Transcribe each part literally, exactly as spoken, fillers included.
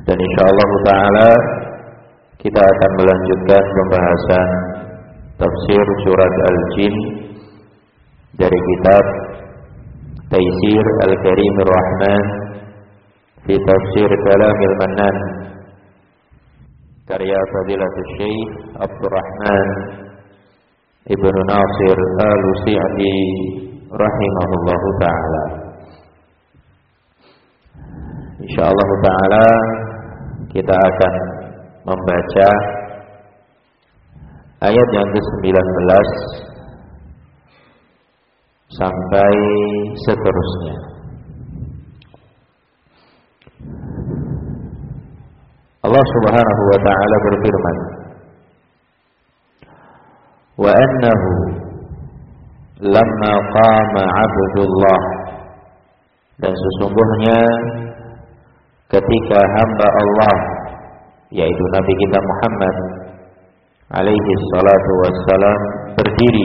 Dan insyaallah ta'ala kita akan melanjutkan pembahasan tafsir surat Al-Jin dari kitab Taisir Al-Karimir Rahman fi Tafsir Kalamil Mannan karya Fadilatul Syekh Abdurrahman Ibnu Nasir Al-Usi'di rahimahullahu ta'ala. Insyaallah ta'ala kita akan membaca ayat yang ke sembilan belas sampai seterusnya. Allah Subhanahu wa ta'ala berfirman, wa annahu lamma qama 'abdullah, dan sesungguhnya ketika hamba Allah yaitu Nabi kita Muhammad alaihi salatu wassalam berdiri,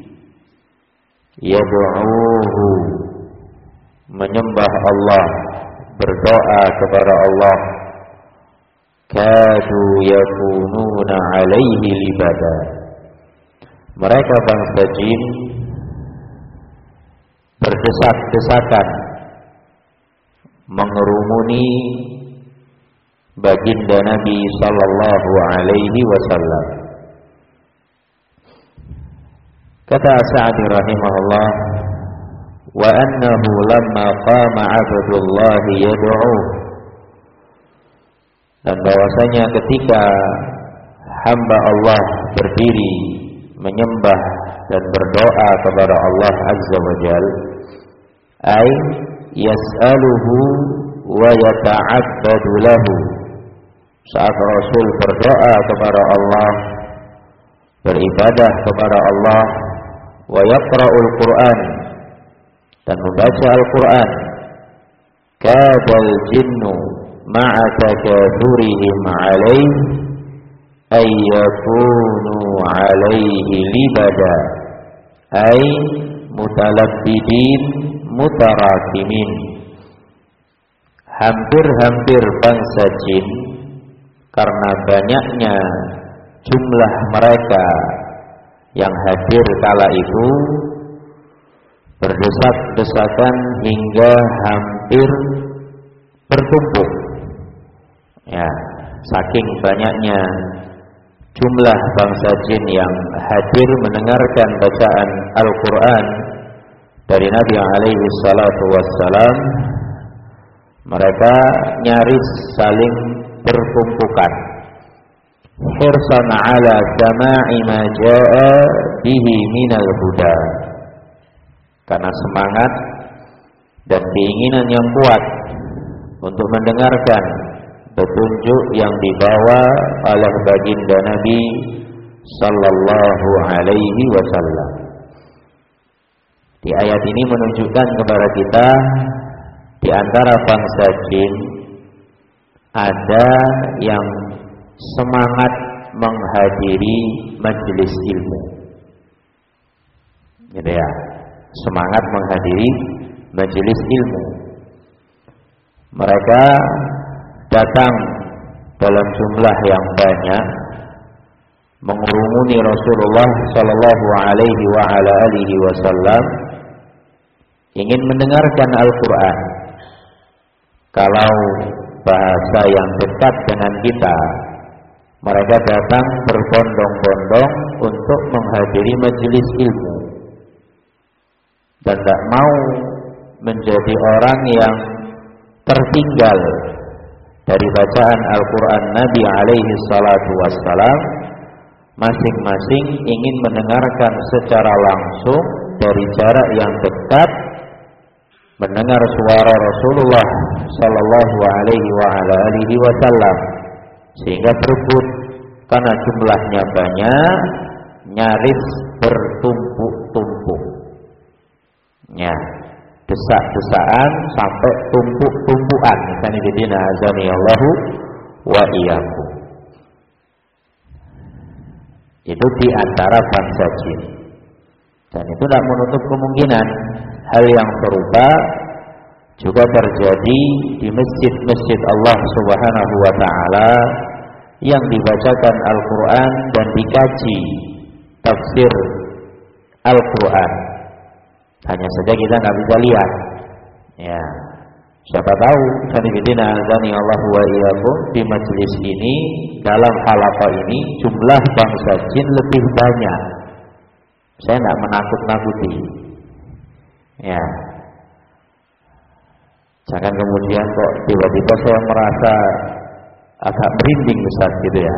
yad'uhu, menyembah Allah, berdoa kepada Allah, kadu yakununa alaihi libada, mereka bangsa jin berdesak-desakan mengerumuni baginda Nabi sallallahu alaihi wasallam. Kata Sa'di rahimahullah, wa annahu lamma qama 'abdullah yad'u, dan bahwasanya ketika hamba Allah berdiri menyembah dan berdoa kepada Allah azza wa jalla, ay yas'aluhu wa yata'abbadu lahu, saat Rasul berdoa kepada Allah, beribadah kepada Allah, wa yaqra'ul Qur'an, dan membaca Al-Qur'an, kadal jinnu ma'a takathurihim 'alaihi ay yakunu 'alaihi libada, ay mutalabbidin mutarakimin, hampir-hampir bangsa jin karena banyaknya jumlah mereka yang hadir kala itu berdesak-desakan hingga hampir bertumpuk. Ya, saking banyaknya jumlah bangsa jin yang hadir mendengarkan bacaan Al-Quran dari Nabi alaihi salatu wassalam, mereka nyaris saling bertumpukan. Hirsan ala sama'i ma jaa bihi minal huda, karena semangat dan keinginan yang kuat untuk mendengarkan petunjuk yang dibawa oleh baginda Nabi sallallahu alaihi wasallam. Di ayat ini menunjukkan kepada kita di antara bangsa jin ada yang semangat menghadiri majelis ilmu. Gitu ya, semangat menghadiri majelis ilmu. Mereka datang dalam jumlah yang banyak mengurumuni Rasulullah sallallahu alaihi wa ala alihi wasallam, ingin mendengarkan Al-Quran. Kalau bahasa yang dekat dengan kita, mereka datang berbondong-bondong untuk menghadiri majelis ilmu dan tidak mau menjadi orang yang tertinggal dari bacaan Al-Quran Nabi alaihi salatu wassalam. Masing-masing ingin mendengarkan secara langsung dari jarak yang dekat, mendengar suara Rasulullah sallallahu alaihi wa ala alihi wasallam, sehingga berebut karena jumlahnya banyak, nyaris bertumpuk-tumpuk. Ya, desak-desakan sampai tumpuk-tumpukan. Sanidina azani Allahu wa iyyakum. Itu di antara bangsa jin. Dan itu tidak menutup kemungkinan hal yang serupa juga terjadi di masjid-masjid Allah Subhanahu wa taala yang dibacakan Al-Qur'an dan dikaji tafsir Al-Qur'an. Hanya saja kita nggak bisa lihat. Ya. Siapa tahu sanibidina azani Allah wa iyyakum di majelis ini, dalam halaqah ini jumlah bangsa jin lebih banyak. Saya tidak menakut-nakuti. Ya. Jangan kemudian kok tiba-tiba saya merasa agak merinding Ustaz gitu ya.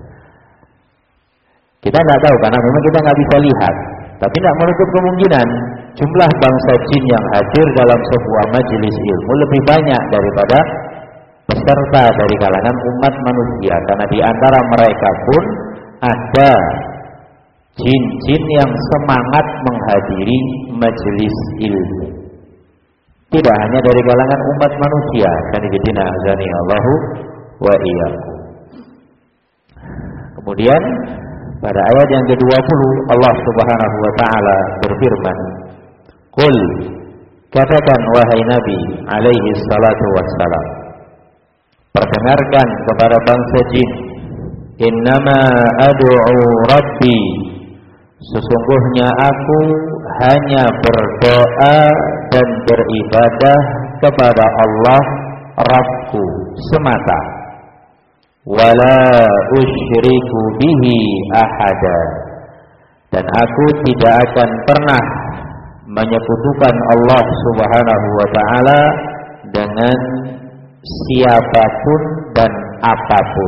Kita tidak tahu karena memang kita nggak bisa lihat. Tapi tidak menutup kemungkinan jumlah bangsa jin yang hadir dalam sebuah majelis ilmu lebih banyak daripada peserta dari kalangan umat manusia. Karena di antara mereka pun ada jin-jin yang semangat menghadiri majelis ilmu. Tidak hanya dari kalangan umat manusia. Kanibidina azani Allahu wa iyyakum. Kemudian pada ayat yang kedua puluh Allah Subhanahu wa taala berfirman, "Qul," katakan wahai Nabi alaihi salatu wassalam, perdengarkan kepada bangsa jin, "Innama ad'u Rabbi," sesungguhnya aku hanya berdoa dan beribadah kepada Allah Rabbku semata. Wala usyriku bihi ahada, dan aku tidak akan pernah menyekutukan Allah Subhanahu wa taala dengan siapapun dan apapun.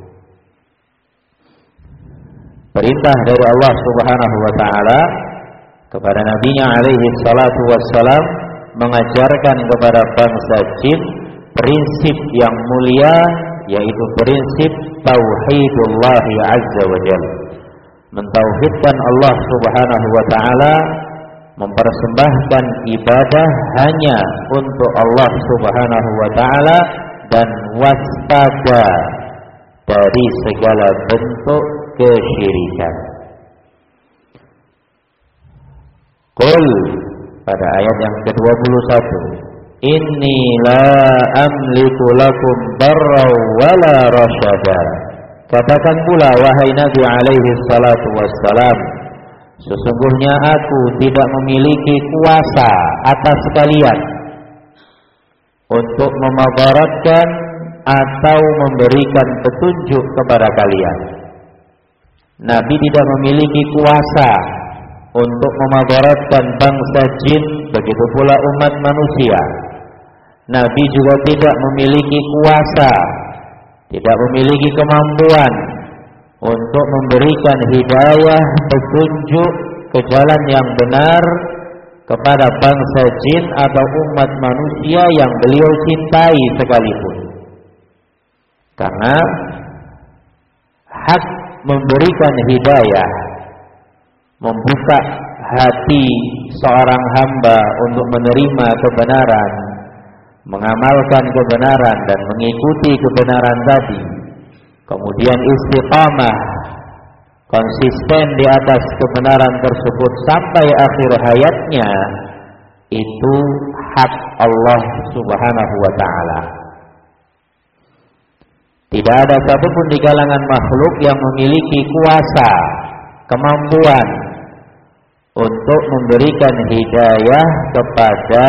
Perintah dari Allah Subhanahu wa taala kepada nabinya alaihi salatu wassalam mengajarkan kepada bangsa jin prinsip yang mulia, yaitu prinsip tauhidullah azza wa jalla, mentauhidkan Allah Subhanahu wa taala, mempersembahkan ibadah hanya untuk Allah Subhanahu wa taala dan waspada dari segala bentuk kesyirikan. Qul, pada ayat yang kedua puluh satu, "Inni la amliku lakum darra wala rasyada." Katakan pula wahai Nabi alaihi salatu wassalam, sesungguhnya aku tidak memiliki kuasa atas kalian untuk memadaratkan atau memberikan petunjuk kepada kalian. Nabi tidak memiliki kuasa untuk memadaratkan bangsa jin, begitu pula umat manusia. Nabi juga tidak memiliki kuasa, tidak memiliki kemampuan untuk memberikan hidayah, petunjuk ke jalan yang benar kepada bangsa jin atau umat manusia yang beliau cintai sekalipun. Karena hak memberikan hidayah, membuka hati seorang hamba untuk menerima kebenaran, mengamalkan kebenaran dan mengikuti kebenaran tadi, kemudian istiqamah, konsisten di atas kebenaran tersebut sampai akhir hayatnya, itu hak Allah Subhanahu wa taala. Tidak ada satupun di kalangan makhluk yang memiliki kuasa, kemampuan untuk memberikan hidayah kepada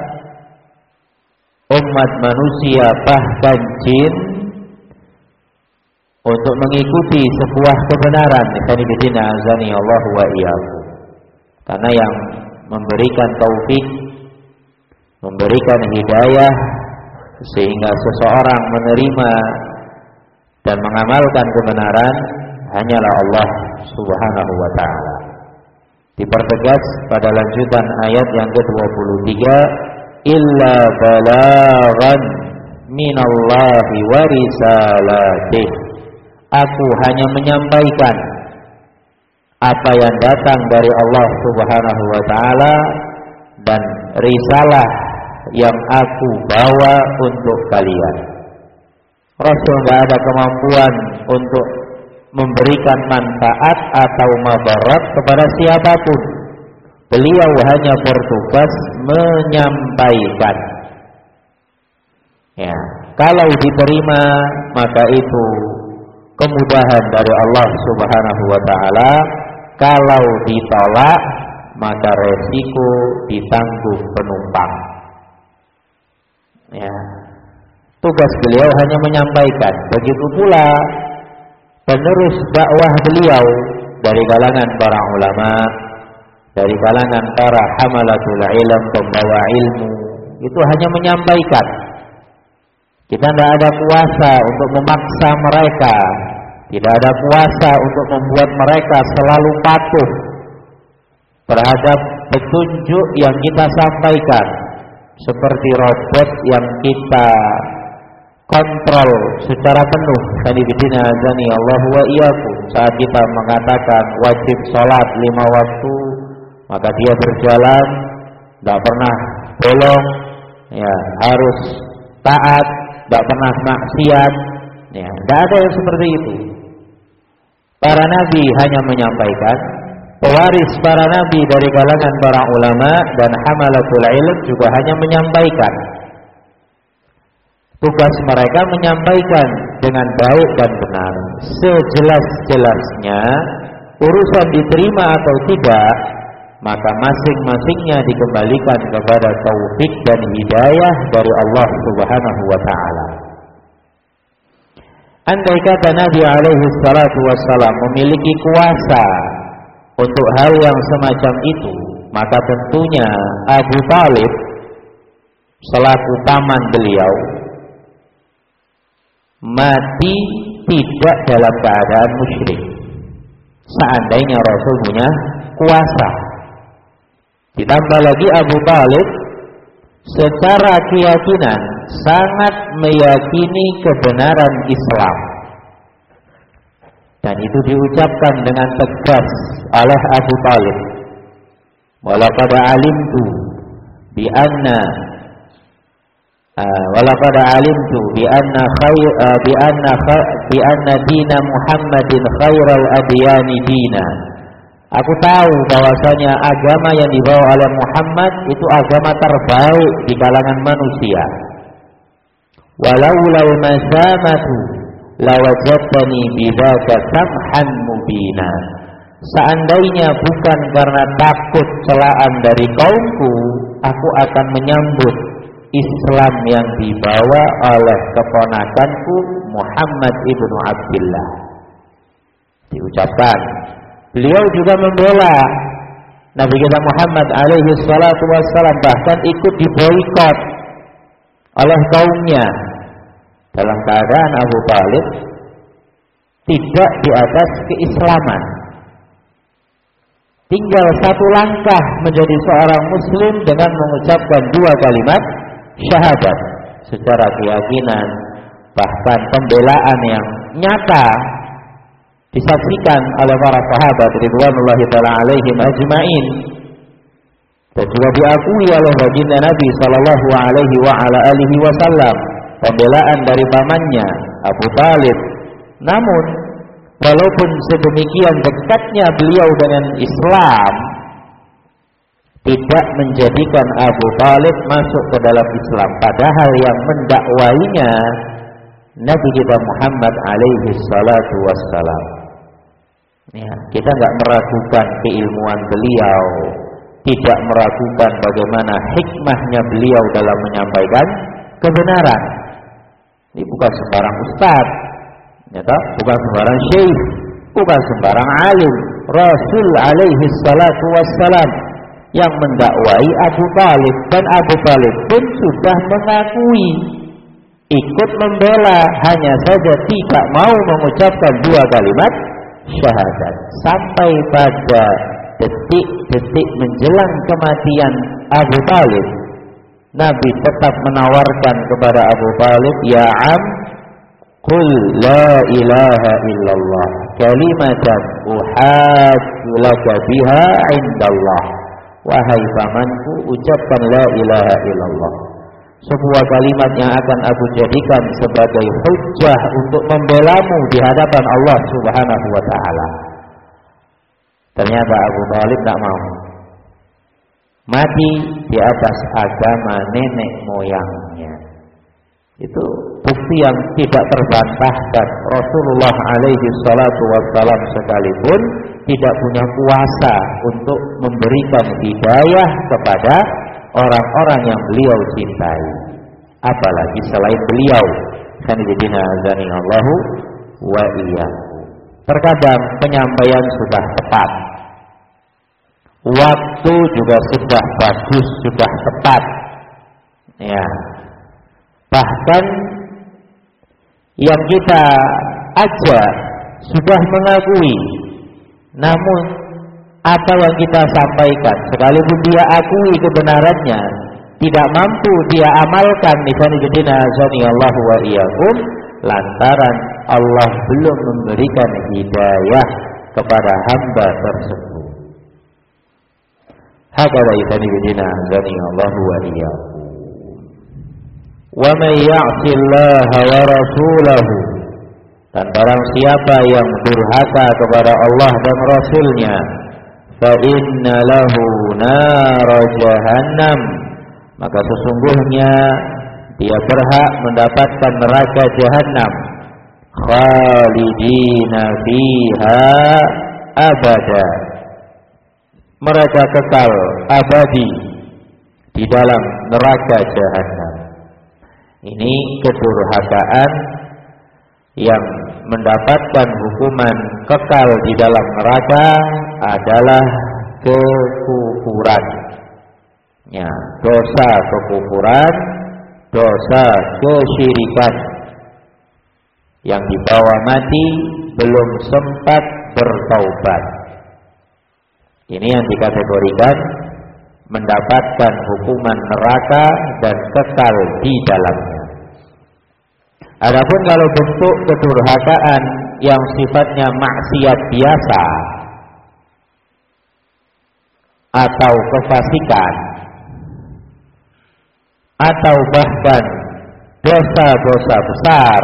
umat manusia bahkan jin untuk mengikuti sebuah kebenaran. Kanibidina azani Allah wa iyyakum. Karena yang memberikan taufik, memberikan hidayah sehingga seseorang menerima dan mengamalkan kebenaran hanyalah Allah Subhanahu wa taala. Dipertegas pada lanjutan ayat yang kedua puluh tiga, illa balaghan minallahi wa risalatih. Aku hanya menyampaikan apa yang datang dari Allah Subhanahu wa taala dan risalah yang aku bawa untuk kalian. Rasul tidak ada kemampuan untuk memberikan manfaat atau madarat kepada siapapun. Beliau hanya bertugas menyampaikan. Ya, kalau diterima maka itu kemudahan dari Allah Subhanahu wa taala. Kalau ditolak maka resiko ditanggung penumpang. Ya. Tugas beliau hanya menyampaikan. Begitu pula penerus dakwah beliau dari kalangan para ulama, dari kalangan para hamalatul ilm, pembawa ilmu, itu hanya menyampaikan. Kita tidak ada kuasa untuk memaksa mereka, tidak ada kuasa untuk membuat mereka selalu patuh terhadap petunjuk yang kita sampaikan, seperti robot yang kita kontrol secara penuh. Sanibidina azani Allah wa iyyakum. Saat kita mengatakan wajib sholat lima waktu, maka dia berjalan, tidak pernah bolong, ya, harus taat, tidak pernah maksiat, ya, tidak ada yang seperti itu. Para nabi hanya menyampaikan, pewaris para nabi dari kalangan para ulama dan hamalatul ilm juga hanya menyampaikan. Tugas mereka menyampaikan dengan baik dan benar, sejelas-jelasnya. Urusan diterima atau tidak, maka masing-masingnya dikembalikan kepada taufik dan hidayah dari Allah Subhanahu wa taala. Andai kata Nabi alaihi salatu wassalam memiliki kuasa untuk hal yang semacam itu, maka tentunya Abu Thalib selaku paman beliau mati tidak dalam keadaan musyrik. Seandainya Rasul punya kuasa. Ditambah lagi Abu Thalib secara keyakinan sangat meyakini kebenaran Islam, dan itu diucapkan dengan tegas oleh Abu Thalib. Walaqad alimtu bi anna walaqad alimtu bi anna khair bi anna bi anna dina Muhammadin khairal adyani dina. Aku tahu bahwasanya agama yang dibawa oleh Muhammad itu agama terbaik di kalangan manusia. Walaulal masamatu lawajadtani bidzaka samhan mubina. Seandainya bukan karena takut celaan dari kaumku, aku akan menyambut Islam yang dibawa oleh keponakanku Muhammad ibnu Abdullah. Diucapkan. Beliau juga membela Nabi kita Muhammad alaihi salatu wassalam, bahkan ikut diboikot oleh kaumnya, dalam keadaan Abu Thalib tidak di atas keislaman. Tinggal satu langkah menjadi seorang muslim dengan mengucapkan dua kalimat syahadat secara keyakinan, bahkan pembelaan yang nyata disaksikan oleh para sahabat ridwanullahi ta'ala alaihim ajma'in, dan juga diakui oleh baginda Nabi sallallahu alaihi wa ala alihi wasallam, pembelaan dari pamannya Abu Thalib. Namun walaupun sedemikian dekatnya beliau dengan Islam, tidak menjadikan Abu Thalib masuk ke dalam Islam, padahal yang mendakwainya Nabi kita Muhammad alaihi salatu wassalam. Ya, kita nggak meragukan keilmuan beliau, tidak meragukan bagaimana hikmahnya beliau dalam menyampaikan kebenaran. Ini bukan sembarang ustaz, ya toh? Bukan sembarang syekh, bukan sembarang alim. Rasul alaihi salatu wassalam yang mendakwai Abu Thalib, dan Abu Thalib pun sudah mengakui, ikut membela, hanya saja tidak mau mengucapkan dua kalimat syahadat. Sampai pada detik-detik menjelang kematian Abu Thalib, Nabi tetap menawarkan kepada Abu Thalib, ya am, qul la ilaha illallah kalimatan uhajju laka biha indallah. Wahai pamanku, ucapkan la ilaha illallah, sebuah kalimat yang akan aku jadikan sebagai hujjah untuk membelamu di hadapan Allah Subhanahu wa taala. Ternyata Abu Thalib tidak mau. Mati di atas agama nenek moyangnya. Itu bukti yang tidak terbantahkan. Rasulullah alaihi salatu wassalam sekalipun tidak punya kuasa untuk memberikan hidayah kepada orang-orang yang beliau cintai, apalagi selain beliau. Sanidina azani Allahu wa iyyakum. Terkadang penyampaian sudah tepat, waktu juga sudah bagus, sudah tepat, ya. Bahkan yang kita ajak sudah mengakui, namun apa yang kita sampaikan, sekalipun dia akui kebenarannya, tidak mampu dia amalkan. Misalnya jadina azani Allahu wa iyyakum, lantaran Allah belum memberikan hidayah kepada hamba tersebut. Hakala misalnya jadina azani Allahu wa iyyakum. Wa may ya'sillaha wa rasulahu, dan barang siapa yang durhaka kepada Allah dan Rasulnya, fa inna lahu nar jahannam, maka sesungguhnya dia berhak mendapatkan neraka jahanam, khalidina fiha abada, mereka kekal abadi di dalam neraka jahanam. Ini kedurhakaan yang mendapatkan hukuman kekal di dalam neraka adalah kekufuran. Ya, dosa kekufuran, dosa kesyirikan yang dibawa mati belum sempat bertaubat. Ini yang dikategorikan mendapatkan hukuman neraka dan kekal di dalamnya. Adapun kalau bentuk kedurhakaan yang sifatnya maksiat biasa atau kefasikan atau bahkan dosa-dosa besar,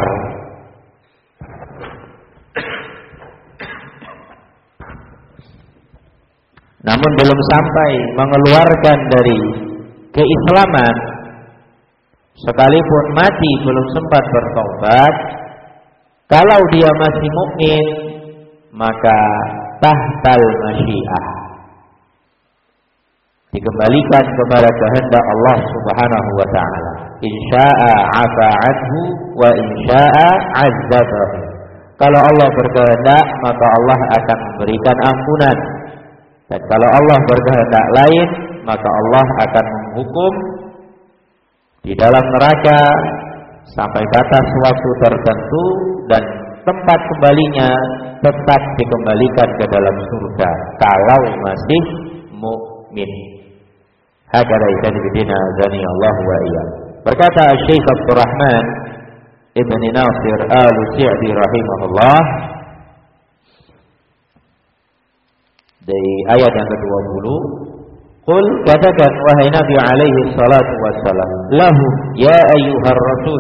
namun belum sampai mengeluarkan dari keislaman, sekalipun mati belum sempat bertobat, kalau dia masih mukmin, maka tahtal masyiah, dikembalikan kepada kehendak Allah Subhanahu wa taala. Insya'a 'afa 'anhu wa insya'a 'azzabahu. Kalau Allah berkehendak, maka Allah akan memberikan ampunan. Dan kalau Allah berkehendak lain, maka Allah akan menghukum di dalam neraka sampai batas waktu tertentu, dan tempat kembalinya tetap dikembalikan ke dalam surga kalau masih mukmin. Hakala ibadina azani Allah wa iyyakum. Berkata Syekh Abdul Rahman Ibn Nasir Al-Sa'di rahimahullah dari ayat yang kedua puluh, qul, katakan wahai Nabi alaihi salatu wassalam, lahu ya ayyuhar rasul,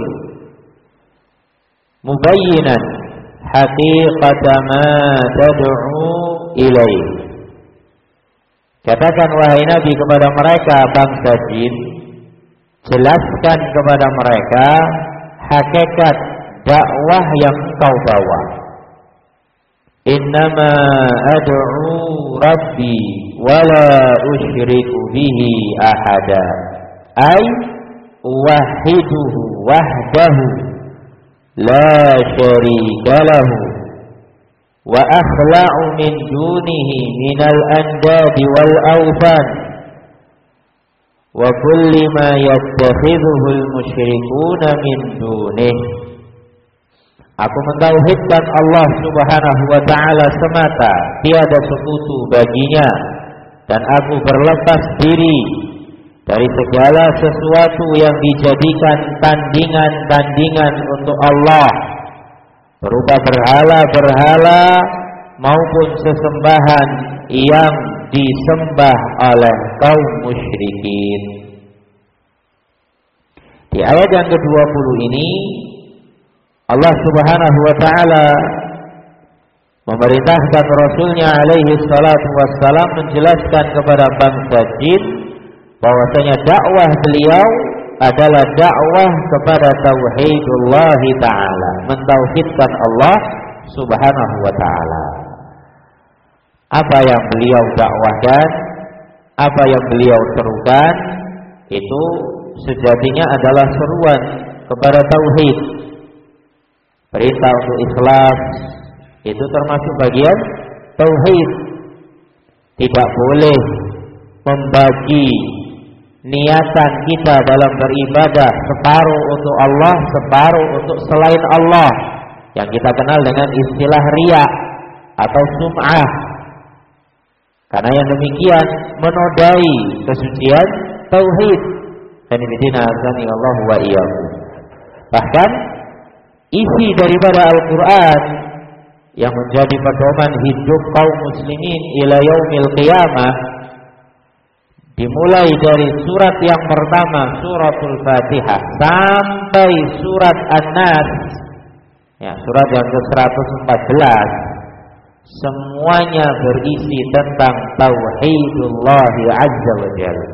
mubayyinan haqiqata ma tad'u ilaih. Katakan wahai Nabi kepada mereka bangsa jin, jelaskan kepada mereka hakikat dakwah yang kau bawa. Innama ad'u rabbi wala usyriku bihi ahada, ay wahiduhu wahdahu la syarika lahu wa akhla'u min dunihi minal andadi wal awthan wa kulli ma yattakhidhuhu al musyrikuna min dunihi. Aku mentauhidkan Allah Subhanahu wa taala semata, tiada sekutu baginya, dan aku berlepas diri dari segala sesuatu yang dijadikan tandingan-tandingan untuk Allah, berupa berhala-berhala maupun sesembahan yang disembah oleh kaum musyrikin. Di ayat yang kedua puluh ini Allah Subhanahu wa taala memerintahkan Rasulnya alaihi salatu wassalam menjelaskan kepada bangsa jin bahwasanya dakwah beliau adalah dakwah kepada tauhidullah ta'ala, mentauhidkan Allah subhanahu wa ta'ala. Apa yang beliau dakwahkan, apa yang beliau serukan, itu sejatinya adalah seruan kepada tauhid. Perintah untuk ikhlas itu termasuk bagian tauhid. Tidak boleh membagi niatan kita dalam beribadah separuh untuk Allah, separuh untuk selain Allah, yang kita kenal dengan istilah riya atau sum'ah. Karena yang demikian menodai kesucian tauhid. Dan ibadina azani Allah wa iyyakum. Bahkan isi daripada Al-Qur'an yang menjadi pedoman hidup kaum muslimin ila yaumil qiyamah, dimulai dari surat yang pertama, suratul Fatihah, sampai surat An-Nas, ya, surat yang ke seratus empat belas, semuanya berisi tentang tauhidullah azza wa jalla.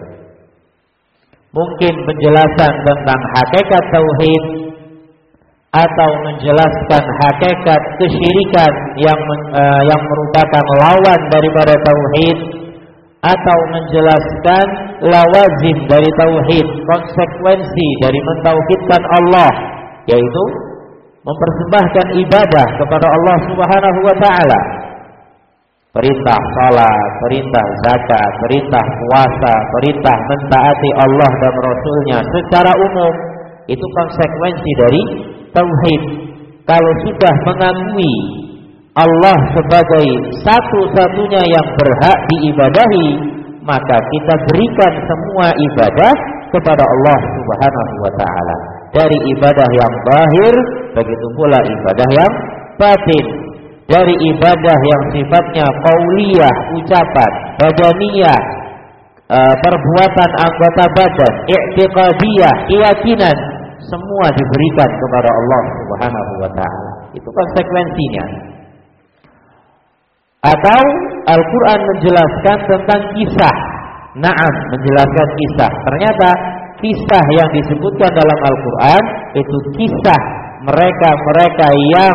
Mungkin penjelasan tentang hakikat tauhid, atau menjelaskan hakikat kesyirikan yang uh, yang merupakan lawan daripada tauhid, atau menjelaskan lawazim dari tauhid, konsekuensi dari mentauhidkan Allah, yaitu mempersembahkan ibadah kepada Allah Subhanahu wa taala. Perintah salat, perintah zakat, perintah puasa, perintah mentaati Allah dan Rasulnya secara umum, itu konsekuensi dari tauhid. Kalau sudah mengakui Allah sebagai satu-satunya yang berhak diibadahi, maka kita berikan semua ibadah kepada Allah Subhanahu wa taala. Dari ibadah yang zahir, begitu pula ibadah yang batin. Dari ibadah yang sifatnya qauliyah, ucapan, badaniyah, e, perbuatan anggota badan, i'tiqadiyah, keyakinan, semua diberikan kepada Allah Subhanahu wa taala. Itu konsekuensinya. Atau Al-Quran menjelaskan tentang kisah. Naam, menjelaskan kisah. Ternyata kisah yang disebutkan dalam Al-Quran itu kisah mereka-mereka yang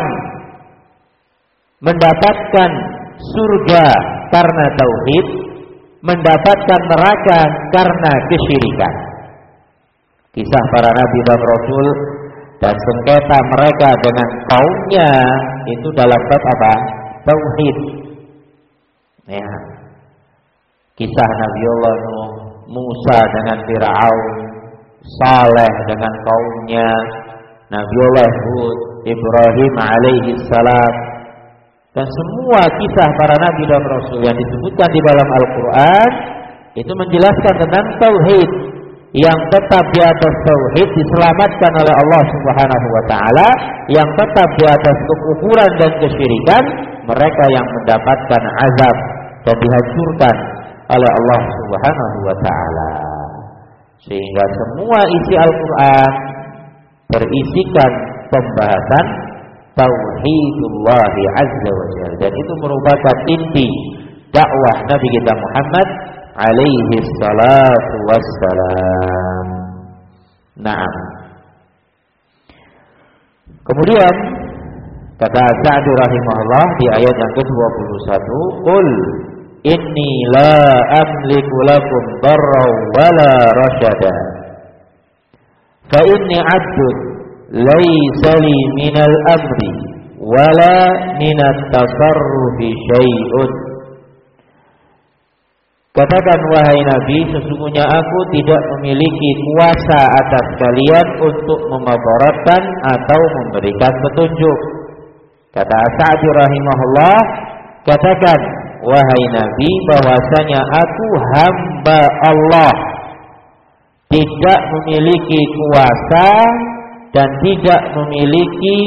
mendapatkan surga karena tauhid, mendapatkan neraka karena kesyirikan. Kisah para nabi dan rasul dan sengketa mereka dengan kaumnya itu dalam bab apa? Tauhid. Ya. Kisah Nabiullah Nuh, Musa dengan Fir'aun, Saleh dengan kaumnya, Nabiullah Hud, Ibrahim alaihi salam, dan semua kisah para nabi dan rasul yang disebutkan di dalam Al-Quran itu menjelaskan tentang tauhid. Yang tetap di atas tauhid diselamatkan oleh Allah Subhanahu wa taala, yang tetap di atas kekufuran dan kesyirikan, mereka yang mendapatkan azab dan dihancurkan oleh Allah Subhanahu wa taala. Sehingga semua isi Al-Quran berisikan pembahasan tauhidullah azza wa jalla, dan itu merupakan inti dakwah Nabi kita Muhammad alaihi salatu wassalam. Naam. Kemudian kata Sa'di rahimahullah di ayat yang ke dua puluh satu, qul inni la amliku lakum darran wala rasyada fa inni 'abdun laisa li minal amri wala minat tasarrufi syai'un. Katakan wahai Nabi, sesungguhnya aku tidak memiliki kuasa atas kalian untuk memadaratkan atau memberikan petunjuk. Kata Sa'di rahimahullah, katakan wahai Nabi bahwasanya aku hamba Allah, tidak memiliki kuasa dan tidak memiliki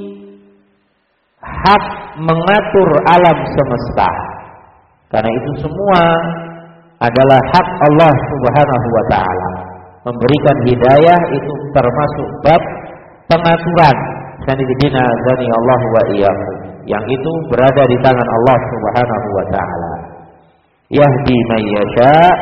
hak mengatur alam semesta. Karena itu semua adalah hak Allah Subhanahu wa taala. Memberikan hidayah itu termasuk bab pengaturan. Sanidina azani Allah wa iyyakum. Yang itu berada di tangan Allah Subhanahu wa taala. Yahdi man yasha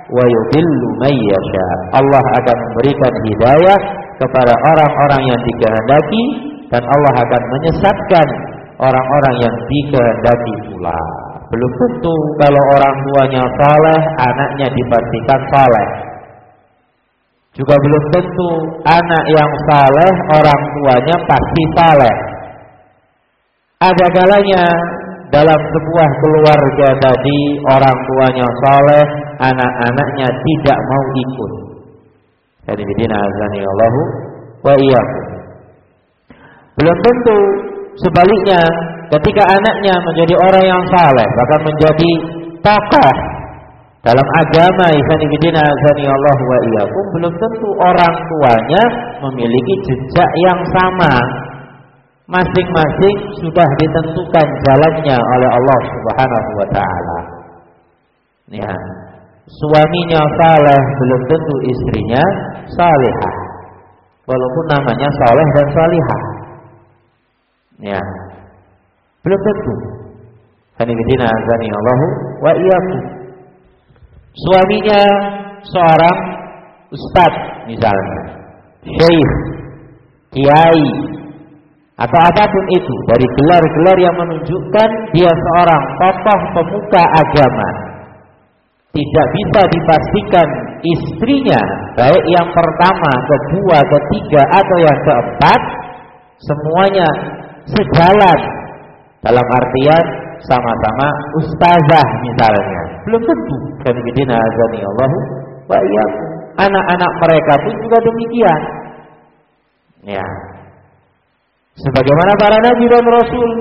wa yudillu may yasha. Allah akan memberikan hidayah kepada orang-orang yang dikehendaki dan Allah akan menyesatkan orang-orang yang dikehendaki pula. Belum tentu kalau orang tuanya saleh, anaknya dipastikan saleh. Juga belum tentu anak yang saleh, orang tuanya pasti saleh. Ada kalanya dalam sebuah keluarga tadi orang tuanya saleh, anak-anaknya tidak mau ikut. Jadi bidina azani Allahu wa iyyakum. Belum tentu sebaliknya, ketika anaknya menjadi orang yang saleh, bahkan menjadi tokoh dalam agama, ihsan fillah azani Allah wa iyyakum, belum tentu orang tuanya memiliki jejak yang sama. Masing-masing sudah ditentukan jalannya oleh Allah Subhanahu wa taala. Ya. Suaminya saleh belum tentu istrinya salihah. Walaupun namanya saleh dan salihah. Ya. Belum tentu. Hanifidina azani Allahu wa iyyakum. Suaminya seorang ustaz misalnya, syekh, kiai, atau apapun itu dari gelar-gelar yang menunjukkan dia seorang tokoh pemuka agama. Tidak bisa dipastikan istrinya, baik yang pertama, kedua, ketiga, atau yang keempat, semuanya sejalan. Dalam artian sama-sama ustazah misalnya. Belum tentu. Kanibidina azani Allahu wa iyyakum. Anak-anak mereka pun juga demikian. Ya. Sebagaimana para nabi dan rasul,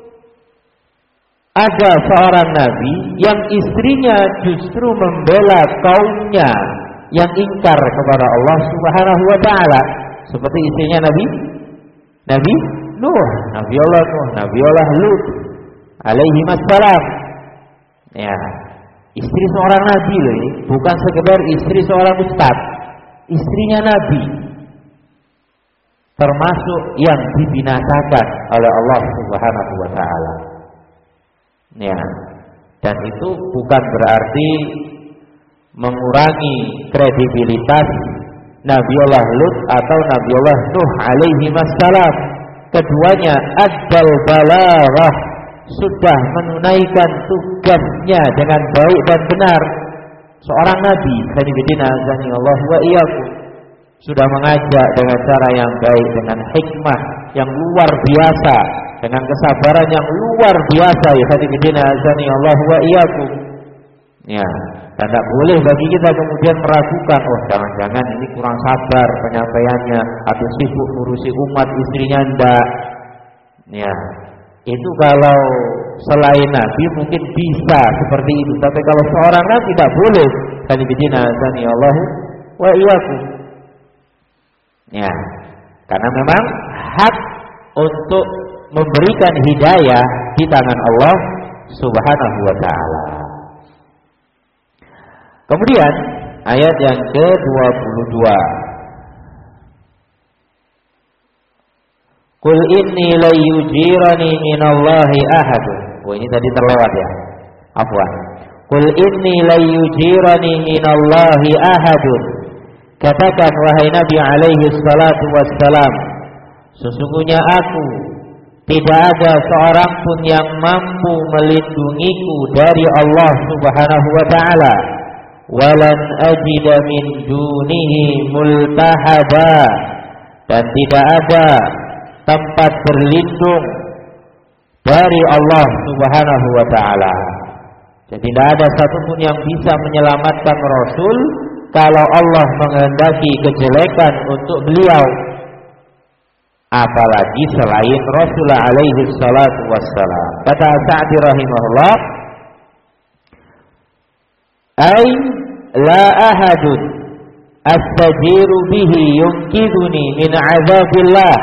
ada seorang nabi yang istrinya justru membela kaumnya yang ingkar kepada Allah Subhanahu wa taala, seperti istrinya Nabi Nabi Nuh, Nabi Allah Nuh, Nabi Allah Lut alaihi wassalam. Ya, istri seorang nabi loh ini, bukan sekedar istri seorang ustaz, istrinya nabi, termasuk yang dibinasakan oleh Allah Subhanahu wa taala. Ya. Dan itu bukan berarti mengurangi kredibilitas Nabiullah Lut atau Nabiullah Nuh alaihi wassalam. Keduanya adzal balaghah, sudah menunaikan tugasnya dengan baik dan benar. Seorang nabi, sanibidina azani Allah wa iyyakum, sudah mengajak dengan cara yang baik, dengan hikmah yang luar biasa, dengan kesabaran yang luar biasa. Ya sanibidina azani Allah wa iyyakum. Ya, dan tidak boleh bagi kita kemudian meragukan, oh jangan-jangan ini kurang sabar penyampaiannya, atau sibuk ngurusi umat istrinya. Enggak. Ya, itu kalau selain Nabi mungkin bisa seperti itu, tapi kalau seorang Nabi tidak boleh. Kanibidina azani Allah wa iyyakum. Ya, karena memang hak untuk memberikan hidayah di tangan Allah Subhanahu wa taala. Kemudian ayat yang ke dua puluh dua. Qul inni la yujirani minallahi ahad. Oh, ini tadi terlewat ya. Afwan. Qul inni la yujirani minallahi ahad. Katakan wahai Nabi alaihi salatu wassalam, sesungguhnya aku tidak ada seorang pun yang mampu melindungiku dari Allah Subhanahu wa taala. Walan ajida min dunihi multahada, dan tidak ada tempat berlindung dari Allah Subhanahu wa taala. Jadi tidak ada satupun yang bisa menyelamatkan Rasul kalau Allah menghendaki kejelekan untuk beliau, apalagi selain Rasulullah alaihi salatu wassalam. Kata Sa'di rahimahullah, ay la ahadun astajiru bihi yumkiduni min azabillah.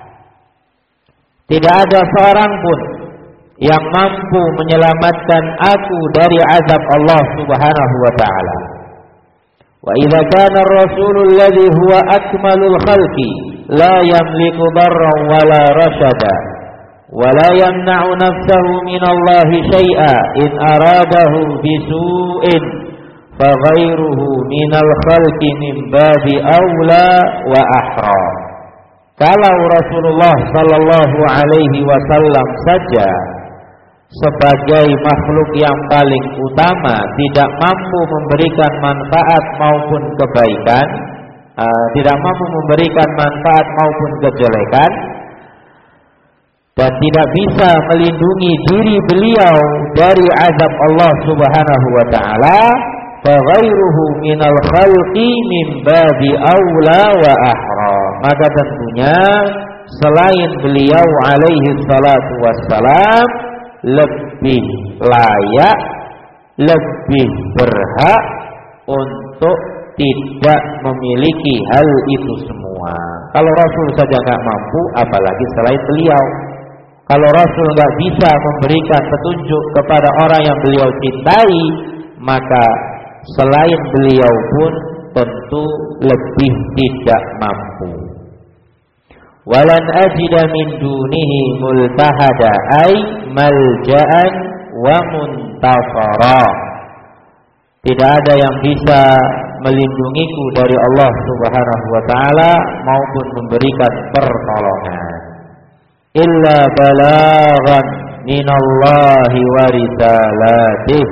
Tidak ada seorang pun yang mampu menyelamatkan aku dari azab Allah Subhanahu wa taala. Wa idza kana ar-rasul alladhi huwa akmalul khalqi la yamliku darran wala rashada wa la yamna'u nafsahu min Allah shay'a in aradahu bisu'in fa ghairuhu minal khalqi min babi aula wa ahra. Kalau Rasulullah sallallahu alaihi wasallam saja sebagai makhluk yang paling utama tidak mampu memberikan manfaat maupun kebaikan, uh, tidak mampu memberikan manfaat maupun kejelekan, dan tidak bisa melindungi diri beliau dari azab Allah Subhanahu wa taala, fa ghairuhu minal khalqi min babi aula wa ahra. Maka tentunya selain beliau alaihi salatu wassalam lebih layak, lebih berhak untuk tidak memiliki hal itu semua. Kalau Rasul saja nggak mampu, apalagi selain beliau. Kalau Rasul nggak bisa memberikan petunjuk kepada orang yang beliau cintai, maka selain beliau pun tentu lebih tidak mampu. Walan ajida min dunihi multahada ay malja'an wa muntasara. Tidak ada yang bisa melindungiku dari Allah Subhanahu wa taala maupun memberikan pertolongan. Illa balaghan minallahi wa risalatih.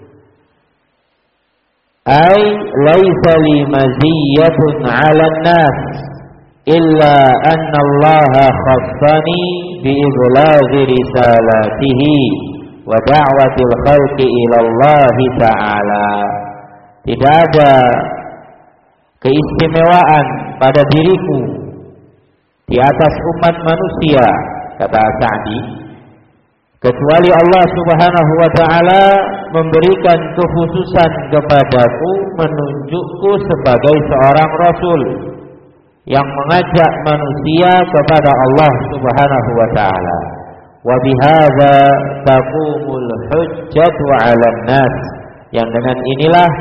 Ay laisa li maziyatun 'alan nas illa anna Allah khassani bi iblaghi risalatihi wa da'watil khalqi ila Allah ta'ala. Tidak ada keistimewaan pada diriku di atas umat manusia, kata Sa'di, kecuali Allah Subhanahu wa taala memberikan kekhususan kepadaku, menunjukku sebagai seorang rasul yang mengajak manusia kepada Allah Subhanahu wa taala. Wa bihadza taqumul hujjatu 'alan nas. Yang dengan inilah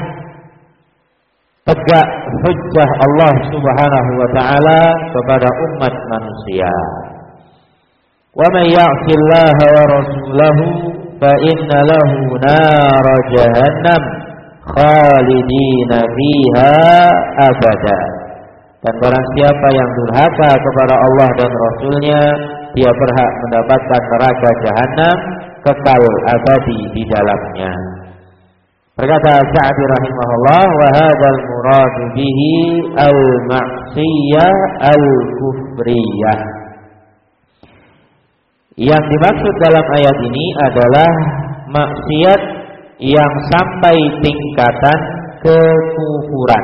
tegak hujjah Allah Subhanahu wa taala kepada umat manusia. Wa may ya'sillaha wa rasulahu fa inna lahu nar jahannam khalidina fiha abada. Dan barang siapa yang durhaka kepada Allah dan Rasulnya, dia berhak mendapatkan neraka jahanam kekal abadi di dalamnya. Berkata Sa'di rahimahullah, wa hadzal muradu bihi al-ma'siyah al-kufriyah. Yang dimaksud dalam ayat ini adalah maksiat yang sampai tingkatan kekufuran.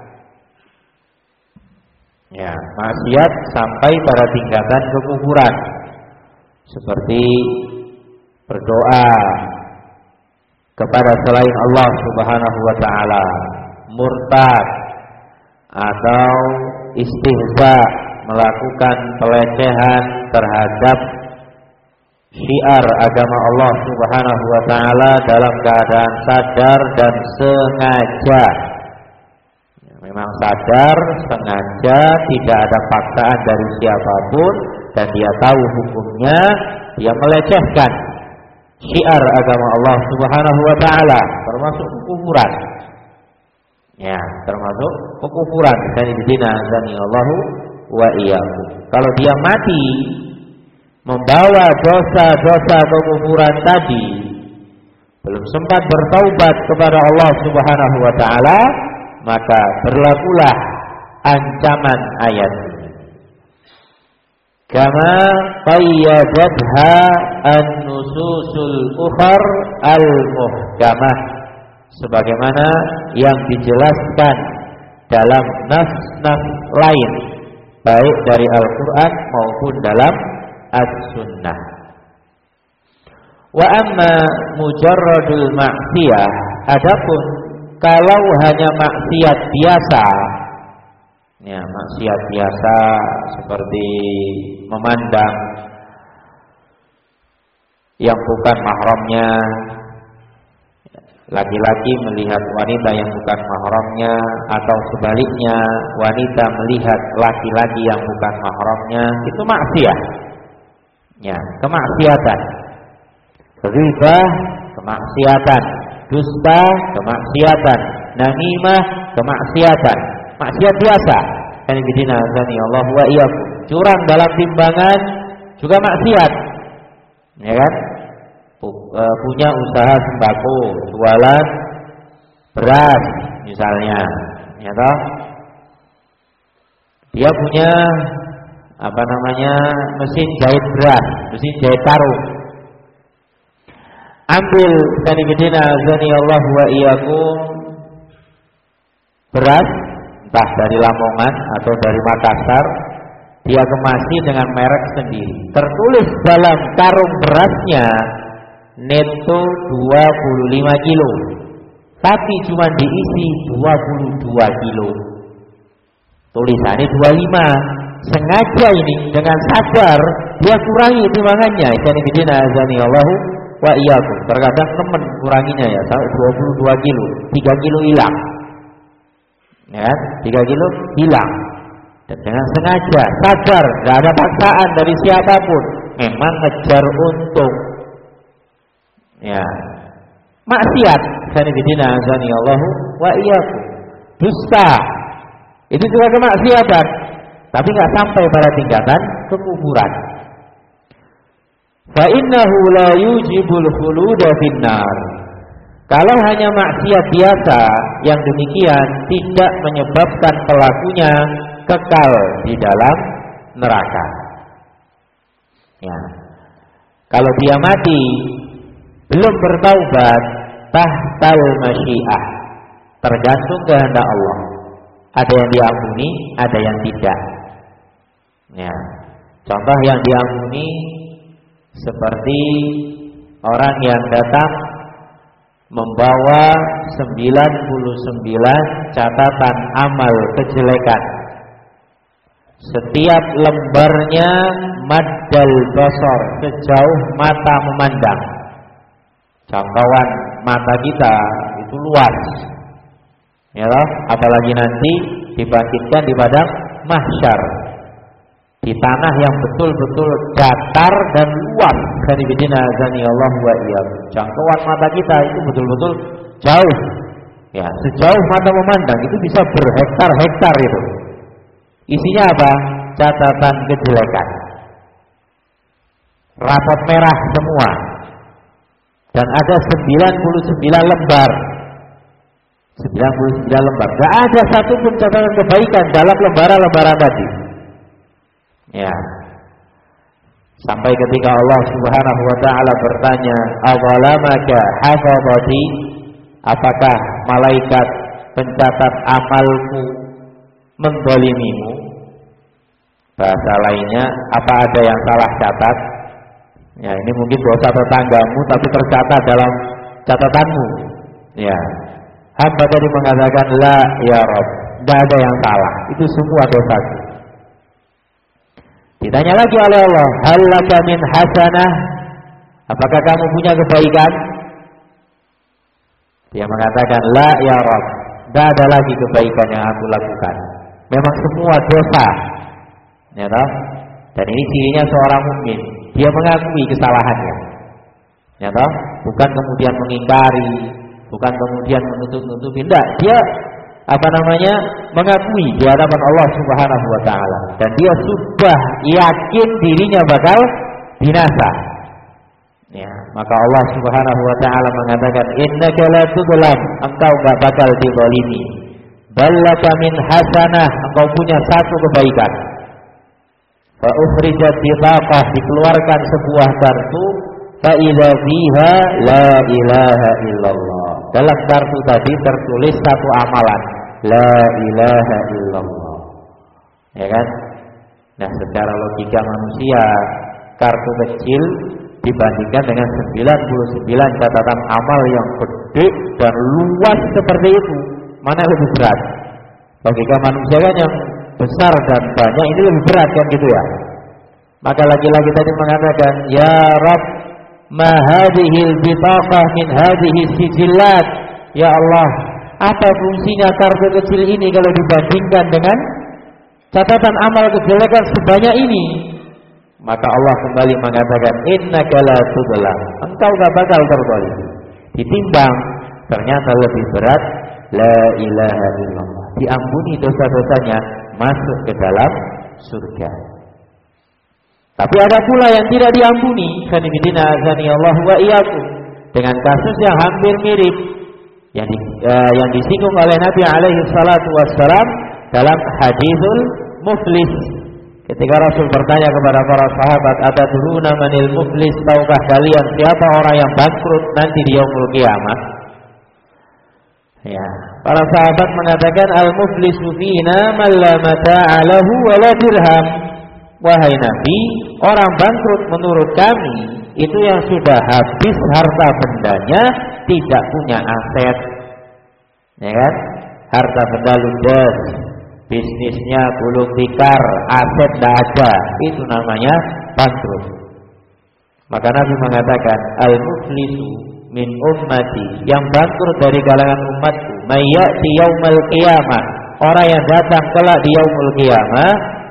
Ya, maksiat sampai pada tingkatan kekufuran, seperti berdoa kepada selain Allah Subhanahu wa taala, murtad, atau istihza, melakukan pelecehan terhadap syiar agama Allah Subhanahu wa taala dalam keadaan sadar dan sengaja. Memang sadar, sengaja, tidak ada paksaan dari siapapun, dan dia tahu hukumnya, dia melecehkan syiar agama Allah Subhanahu wa taala, termasuk kekufuran. Ya, termasuk kekufuran. Dan dina azani Allahu wa iyyakum. Kalau dia mati membawa dosa-dosa kekufuran tadi, belum sempat bertaubat kepada Allah Subhanahu wa taala, maka berlakulah ancaman ayat ini. Kama qayyadatha an-nususul ukhar al-muhkamah, sebagaimana yang dijelaskan dalam nas-nas lain, baik dari Al-Quran maupun dalam As-Sunnah. Wa amma mujarradul ma'siyah, adapun kalau hanya maksiat biasa, ya maksiat biasa seperti memandang yang bukan mahramnya, laki-laki melihat wanita yang bukan mahramnya, atau sebaliknya wanita melihat laki-laki yang bukan mahramnya, itu maksiat. Ya, kemaksiatan. Ghibah, kemaksiatan. Dusta, kemaksiatan. namimah, kemaksiatan, maksiat biasa. Kan bidina azani Allah wa iyyakum. Curang dalam timbangan juga maksiat. Ya kan? Punya usaha sembako, jualan beras misalnya, ya toh? Dia punya apa namanya mesin jahit beras, mesin jahit karung. Ambil sanibidina azani Allah wa iyyakum beras entah dari Lamongan atau dari Makassar, dia kemasi dengan merek sendiri. Tertulis dalam karung berasnya neto dua puluh lima kilo, tapi cuma diisi dua puluh dua kilo. Tulisannya dua puluh lima. Sengaja ini dengan sadar dia kurangi timbangannya. Sanibidina azani Allah wa iyyakum. Terkadang teman kuranginya ya sampai dua puluh dua kilo, tiga kilo hilang. Ya, tiga kilo hilang. Dan dengan sengaja, sadar, tidak ada paksaan dari siapapun, memang ngejar untung. Ya, maksiat. Sanibidina azani Allah wa iyyakum. Dusta. Itu juga kemaksiatan, tapi nggak sampai pada tingkatan kekufuran. Fa innahu la yujibul khuluda finnar. Kalau hanya maksiat biasa yang demikian tidak menyebabkan pelakunya kekal di dalam neraka. Ya. Kalau dia mati belum bertaubat, tahtal masyiah, tergantung kehendak Allah. Ada yang diampuni, ada yang tidak. Ya. Contoh yang diampuni seperti orang yang datang membawa sembilan puluh sembilan catatan amal kejelekan. Setiap lembarnya maddal basar, sejauh mata memandang. Jangkauan mata kita itu luas. Ya loh, apalagi nanti dibangkitkan di padang mahsyar, di tanah yang betul-betul datar dan luas. Sanibidina azani Allah wa iyyakum. Jangkauan mata kita itu betul-betul jauh. Ya, sejauh mata memandang itu bisa berhektar-hektar itu. Isinya apa? Catatan kejelekan. Rapot merah semua. Dan ada sembilan puluh sembilan lembar. sembilan puluh sembilan lembar. Tidak ada satupun catatan kebaikan dalam lembaran-lembaran tadi. Ya. Sampai ketika Allah Subhanahu wa taala bertanya, "Awalamaka hafadati?" Apakah malaikat pencatat amalku mendolimimu? Bahasa lainnya, apa ada yang salah catat? Ya, ini mungkin dosa tetanggamu tapi tercatat dalam catatanmu. Ya. Hamba tadi mengatakan, la ya Rabb, tidak ada yang salah, itu semua dosaku. Ditanya lagi oleh Allah, hal laka min hasanah, apakah kamu punya kebaikan? Dia mengatakan, la ya Rabb, tidak ada lagi kebaikan yang aku lakukan, memang semua dosa. Ya toh? Dan ini cirinya seorang mukmin, dia mengakui kesalahannya. Ya toh? Bukan kemudian mengingkari, bukan kemudian menutup-nutupi, tidak, dia apa namanya mengakui di hadapan Allah Subhanahu wa taala, dan dia sudah yakin dirinya bakal binasa. Ya, maka Allah Subhanahu wa taala mengatakan, innaka la tudlam, engkau enggak bakal dizalimi. Ballaka min hasanah, engkau punya satu kebaikan. Fa ukhrijat bitaqah, dikeluarkan sebuah kartu, fa idza fiha la ilaha illallah. Dalam kartu tadi tertulis satu amalan, la ilaha illallah. Ya kan? Nah, secara logika manusia, kartu kecil dibandingkan dengan sembilan puluh sembilan catatan amal yang gede dan luas seperti itu, mana lebih berat? Logika manusia kan yang besar dan banyak ini lebih berat kan gitu ya. Maka lagi-lagi tadi mengatakan, ya Rabb, ma hadhil bitaqah min hadhihi sijillat. Ya Allah, apa fungsinya kartu kecil ini kalau dibandingkan dengan catatan amal kejelekan sebanyak ini? Maka Allah kembali mengatakan, innaka la tudlam, engkau gak bakal terzalim. Ditimbang, ternyata lebih berat la ilaha illallah, diampuni dosa-dosanya, masuk ke dalam surga. Tapi ada pula yang tidak diampuni, khanifidina azanillahu wa iyyakum, dengan kasus yang hampir mirip yang di, uh, yang disinggung oleh Nabi alaihi salatu wassalam dalam hadithul muflis. Ketika Rasul bertanya kepada para sahabat, atadruna manil muflis, tahukah kalian siapa orang yang bangkrut nanti di yaumul qiyamah? Ya, para sahabat mengatakan al-muflisu fina man la mata'a lahu wa la dirham. Wahai Nabi, orang bangkrut menurut kami itu yang sudah habis harta bendanya, tidak punya aset. Ya kan? Harta benda ludes, bisnisnya gulung tikar, aset tidak ada, itu namanya bangkrut. Maka Nabi mengatakan al-muflisu min ummati, yang bangkrut dari kalangan umatku, mayyati yaumal qiyamah, orang yang datang kelak di yaumul qiyamah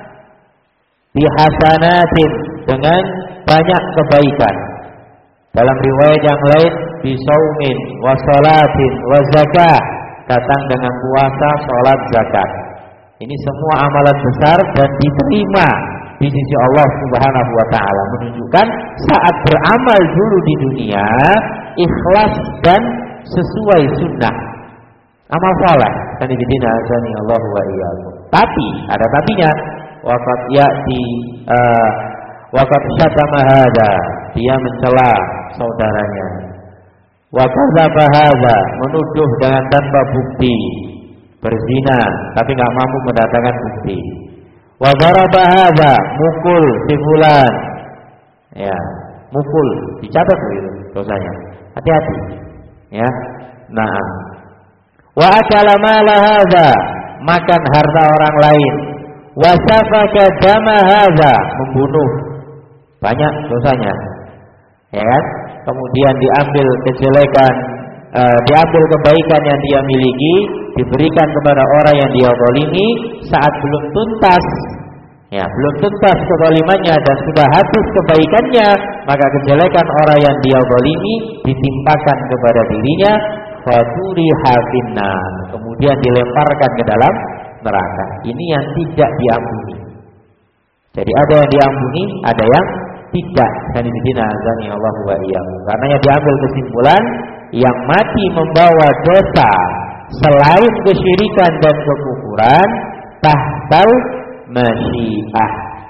bihasanatin, dengan banyak kebaikan. Dalam riwayat yang lain bisaumin wa salatin wa zakah, datang dengan puasa, salat, zakat. Ini semua amalan besar dan diterima di sisi Allah Subhanahu wa taala, menunjukkan saat beramal dulu di dunia ikhlas dan sesuai sunnah, amal saleh. Dan ibadina azani Allah wa iyyakum. Tapi ada tapinya, waqad ya'ti uh, waqad syatama hadza, dia mencela saudaranya. Wa kadzaba hadza, menuduh dengan tanpa bukti, berzina tapi enggak mampu mendatangkan bukti. Wa daraba hadza, mukul si fulan. Ya, mukul, dicatat itu dosanya. Hati-hati. Ya. Nah. Wa akala mala hadza, makan harta orang lain. Wa safaka dama hadza, membunuh. Banyak dosanya. Ya kan? Kemudian diambil kejelekan, uh, diambil kebaikan yang dia miliki, diberikan kepada orang yang dia zalimi saat belum tuntas. Ya, belum tuntas kezalimannya dan sudah habis kebaikannya, maka kejelekan orang yang dia zalimi ditimpakan kepada dirinya, faturiha finnar, kemudian dilemparkan ke dalam neraka. Ini yang tidak diampuni. Jadi ada yang diampuni, ada yang tidak. Sanidina azani Allah wa iyyakum. Karena yang diambil kesimpulan, yang mati membawa dosa selain kesyirikan dan kekufuran, tahtal masyiah.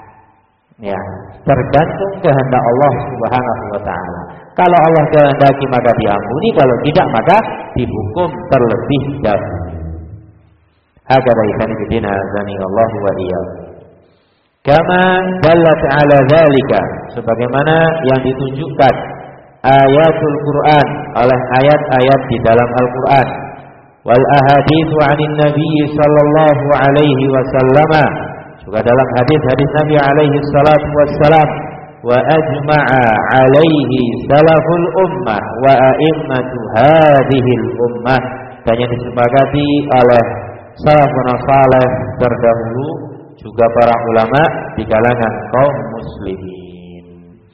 Ya, tergantung kehendak Allah Subhanahu wa taala. Kalau Allah kehendaki maka diampuni, kalau tidak maka dihukum terlebih dahulu. Hakadha sanidina azani Allah wa iyyakum. Kama dallat ala dzalika, sebagaimana yang ditunjukkan ayatul Quran oleh ayat-ayat di dalam Al-Qur'an, wal ahaditsu 'anil nabi sallallahu alaihi wasallam, juga dalam hadis-hadis Nabi alaihi salatu wassalam, wa ajma'a alaihi salaful ummah wa a'immatu hadhil ummah, dan yang disepakati oleh salafun salih terdahulu, juga para ulama di kalangan kaum muslimin.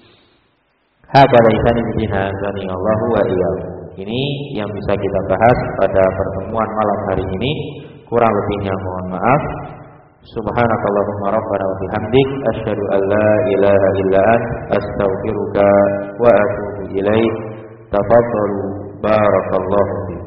Hakadha sanidina azani Allah wa iyyakum. Ini yang bisa kita bahas pada pertemuan malam hari ini. Kurang lebihnya mohon maaf. Subhanakallahumma rabbana wa bihamdik, asyhadu an la ilaha illa anta, astaghfiruka wa atubu ilaik. Tafadhalu, barakallahu fiik.